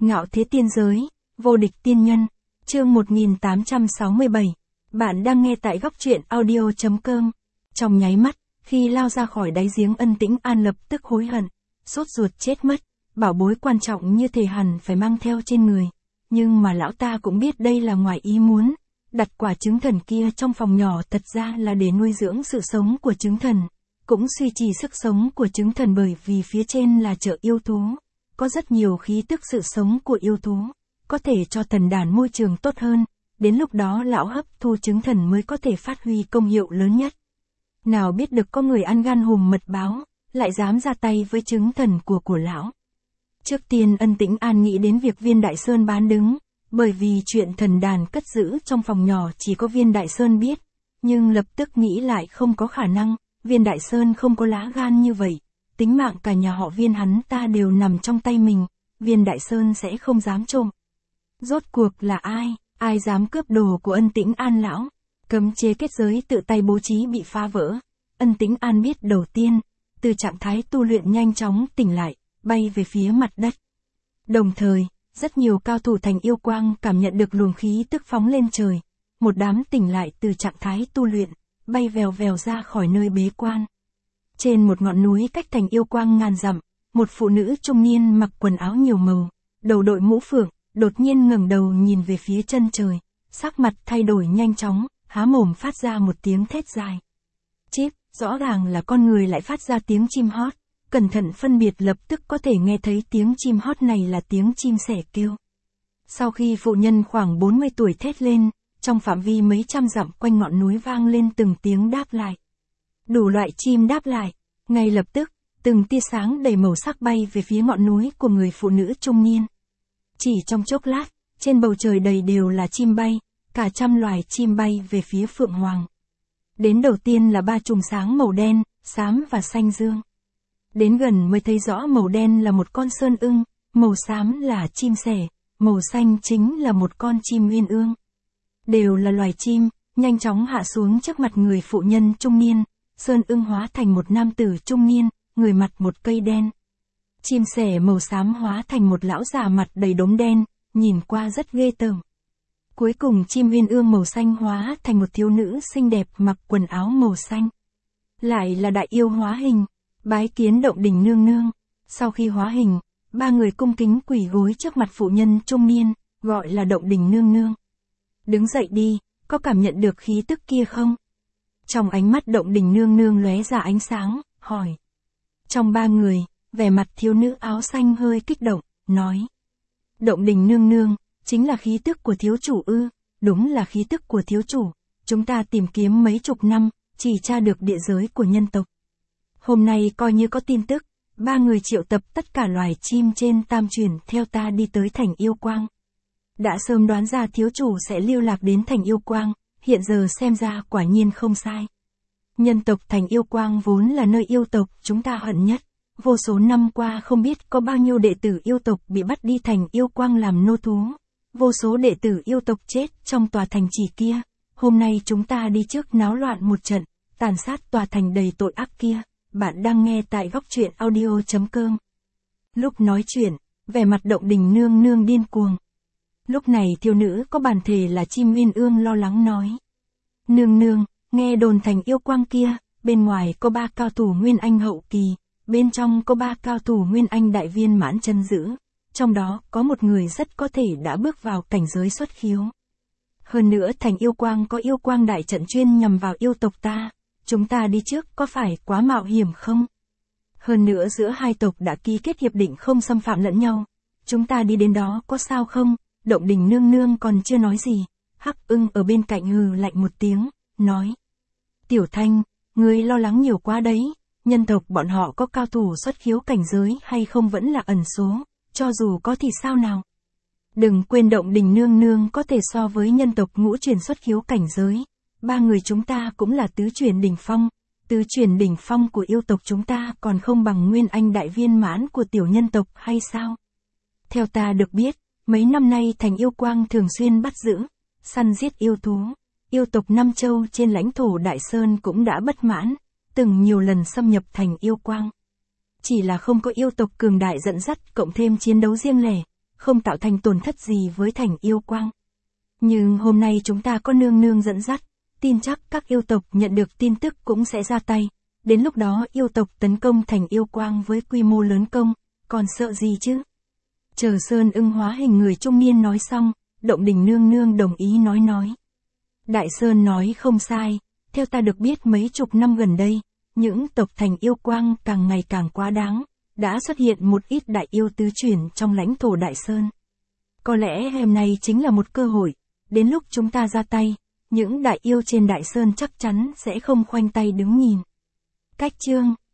Ngạo thế tiên giới, vô địch tiên nhân, chương 1867. Bạn đang nghe tại góc truyện audio.com. Trong nháy mắt, khi lao ra khỏi đáy giếng Ân Tĩnh An lập tức hối hận, sốt ruột chết mất, bảo bối quan trọng như thể hẳn phải mang theo trên người. Nhưng mà lão ta cũng biết đây là ngoài ý muốn, đặt quả trứng thần kia trong phòng nhỏ thật ra là để nuôi dưỡng sự sống của trứng thần, cũng duy trì sức sống của trứng thần bởi vì phía trên là chợ yêu thú. Có rất nhiều khí tức sự sống của yêu thú, có thể cho thần đàn môi trường tốt hơn, đến lúc đó lão hấp thu trứng thần mới có thể phát huy công hiệu lớn nhất. Nào biết được có người ăn gan hùm mật báo, lại dám ra tay với trứng thần của lão. Trước tiên Ân Tĩnh An nghĩ đến việc Viên Đại Sơn bán đứng, bởi vì chuyện thần đàn cất giữ trong phòng nhỏ chỉ có Viên Đại Sơn biết, nhưng lập tức nghĩ lại không có khả năng, Viên Đại Sơn không có lá gan như vậy. Tính mạng cả nhà họ Viên hắn ta đều nằm trong tay mình, Viên Đại Sơn sẽ không dám trộm. Rốt cuộc là ai dám cướp đồ của Ân Tĩnh An lão? Cấm chế kết giới tự tay bố trí bị phá vỡ. Ân Tĩnh An biết đầu tiên, từ trạng thái tu luyện nhanh chóng tỉnh lại, bay về phía mặt đất. Đồng thời, rất nhiều cao thủ thành yêu quang cảm nhận được luồng khí tức phóng lên trời. Một đám tỉnh lại từ trạng thái tu luyện, bay vèo vèo ra khỏi nơi bế quan. Trên một ngọn núi cách thành yêu quang ngàn dặm, một phụ nữ trung niên mặc quần áo nhiều màu, đầu đội mũ phượng, đột nhiên ngẩng đầu nhìn về phía chân trời, sắc mặt thay đổi nhanh chóng, há mồm phát ra một tiếng thét dài. Chíp, rõ ràng là con người lại phát ra tiếng chim hót, cẩn thận phân biệt lập tức có thể nghe thấy tiếng chim hót này là tiếng chim sẻ kêu. Sau khi phụ nhân khoảng 40 tuổi thét lên, trong phạm vi mấy trăm dặm quanh ngọn núi vang lên từng tiếng đáp lại. Đủ loại chim đáp lại, ngay lập tức, từng tia sáng đầy màu sắc bay về phía ngọn núi của người phụ nữ trung niên. Chỉ trong chốc lát, trên bầu trời đầy đều là chim bay, cả trăm loài chim bay về phía Phượng Hoàng. Đến đầu tiên là ba chùm sáng màu đen, xám và xanh dương. Đến gần mới thấy rõ màu đen là một con sơn ưng, màu xám là chim sẻ, màu xanh chính là một con chim uyên ương. Đều là loài chim, nhanh chóng hạ xuống trước mặt người phụ nhân trung niên. Sơn ưng hóa thành một nam tử trung niên, người mặt một cây đen. Chim sẻ màu xám hóa thành một lão già mặt đầy đốm đen, nhìn qua rất ghê tởm. Cuối cùng chim uyên ương màu xanh hóa thành một thiếu nữ xinh đẹp mặc quần áo màu xanh. Lại là đại yêu hóa hình, bái kiến Động Đình nương nương. Sau khi hóa hình, ba người cung kính quỳ gối trước mặt phụ nhân trung niên, gọi là Động Đình nương nương. Đứng dậy đi, có cảm nhận được khí tức kia không? Trong ánh mắt Động Đình nương nương lóe ra ánh sáng, hỏi. Trong ba người, vẻ mặt thiếu nữ áo xanh hơi kích động, nói. Động Đình nương nương, chính là khí tức của thiếu chủ ư? Đúng là khí tức của thiếu chủ. Chúng ta tìm kiếm mấy chục năm, chỉ tra được địa giới của nhân tộc. Hôm nay coi như có tin tức, ba người triệu tập tất cả loài chim trên tam chuyển theo ta đi tới thành yêu quang. Đã sớm đoán ra thiếu chủ sẽ lưu lạc đến thành yêu quang. Hiện giờ xem ra quả nhiên không sai. Nhân tộc thành yêu quang vốn là nơi yêu tộc chúng ta hận nhất. Vô số năm qua không biết có bao nhiêu đệ tử yêu tộc bị bắt đi thành yêu quang làm nô thú. Vô số đệ tử yêu tộc chết trong tòa thành trì kia. Hôm nay chúng ta đi trước náo loạn một trận, tàn sát tòa thành đầy tội ác kia. Bạn đang nghe tại góc truyện audio.com. Lúc nói chuyện, vẻ mặt Động Đình nương nương điên cuồng. Lúc này thiếu nữ có bản thể là chim uyên ương lo lắng nói. Nương nương, nghe đồn thành yêu quang kia, bên ngoài có 3 cao thủ nguyên anh hậu kỳ, bên trong có 3 cao thủ nguyên anh đại viên mãn chân giữ, trong đó có một người rất có thể đã bước vào cảnh giới xuất khiếu. Hơn nữa thành yêu quang có yêu quang đại trận chuyên nhằm vào yêu tộc ta, chúng ta đi trước có phải quá mạo hiểm không? Hơn nữa giữa hai tộc đã ký kết hiệp định không xâm phạm lẫn nhau, chúng ta đi đến đó có sao không? Động Đình nương nương còn chưa nói gì, Hắc Ưng ở bên cạnh hừ lạnh một tiếng, nói. Tiểu Thanh, ngươi lo lắng nhiều quá đấy, nhân tộc bọn họ có cao thủ xuất khiếu cảnh giới hay không vẫn là ẩn số, cho dù có thì sao nào. Đừng quên Động Đình nương nương có thể so với nhân tộc ngũ truyền xuất khiếu cảnh giới, ba người chúng ta cũng là tứ truyền đỉnh phong, tứ truyền đỉnh phong của yêu tộc chúng ta còn không bằng nguyên anh đại viên mãn của tiểu nhân tộc hay sao? Theo ta được biết, mấy năm nay thành yêu quang thường xuyên bắt giữ, săn giết yêu thú, yêu tộc Nam Châu trên lãnh thổ Đại Sơn cũng đã bất mãn, từng nhiều lần xâm nhập thành yêu quang. Chỉ là không có yêu tộc cường đại dẫn dắt cộng thêm chiến đấu riêng lẻ, không tạo thành tổn thất gì với Thành Yêu Quang. Nhưng hôm nay chúng ta có nương nương dẫn dắt, tin chắc các yêu tộc nhận được tin tức cũng sẽ ra tay. Đến lúc đó yêu tộc tấn công Thành Yêu Quang với quy mô lớn công, còn sợ gì chứ? Chờ Sơn Ưng hóa hình người trung niên nói xong, Động Đình nương nương đồng ý nói. Đại Sơn nói không sai, theo ta được biết mấy chục năm gần đây, những tộc Thành Yêu Quang càng ngày càng quá đáng, đã xuất hiện một ít đại yêu tứ chuyển trong lãnh thổ Đại Sơn. Có lẽ hôm nay chính là một cơ hội, đến lúc chúng ta ra tay, những đại yêu trên Đại Sơn chắc chắn sẽ không khoanh tay đứng nhìn. Cách chương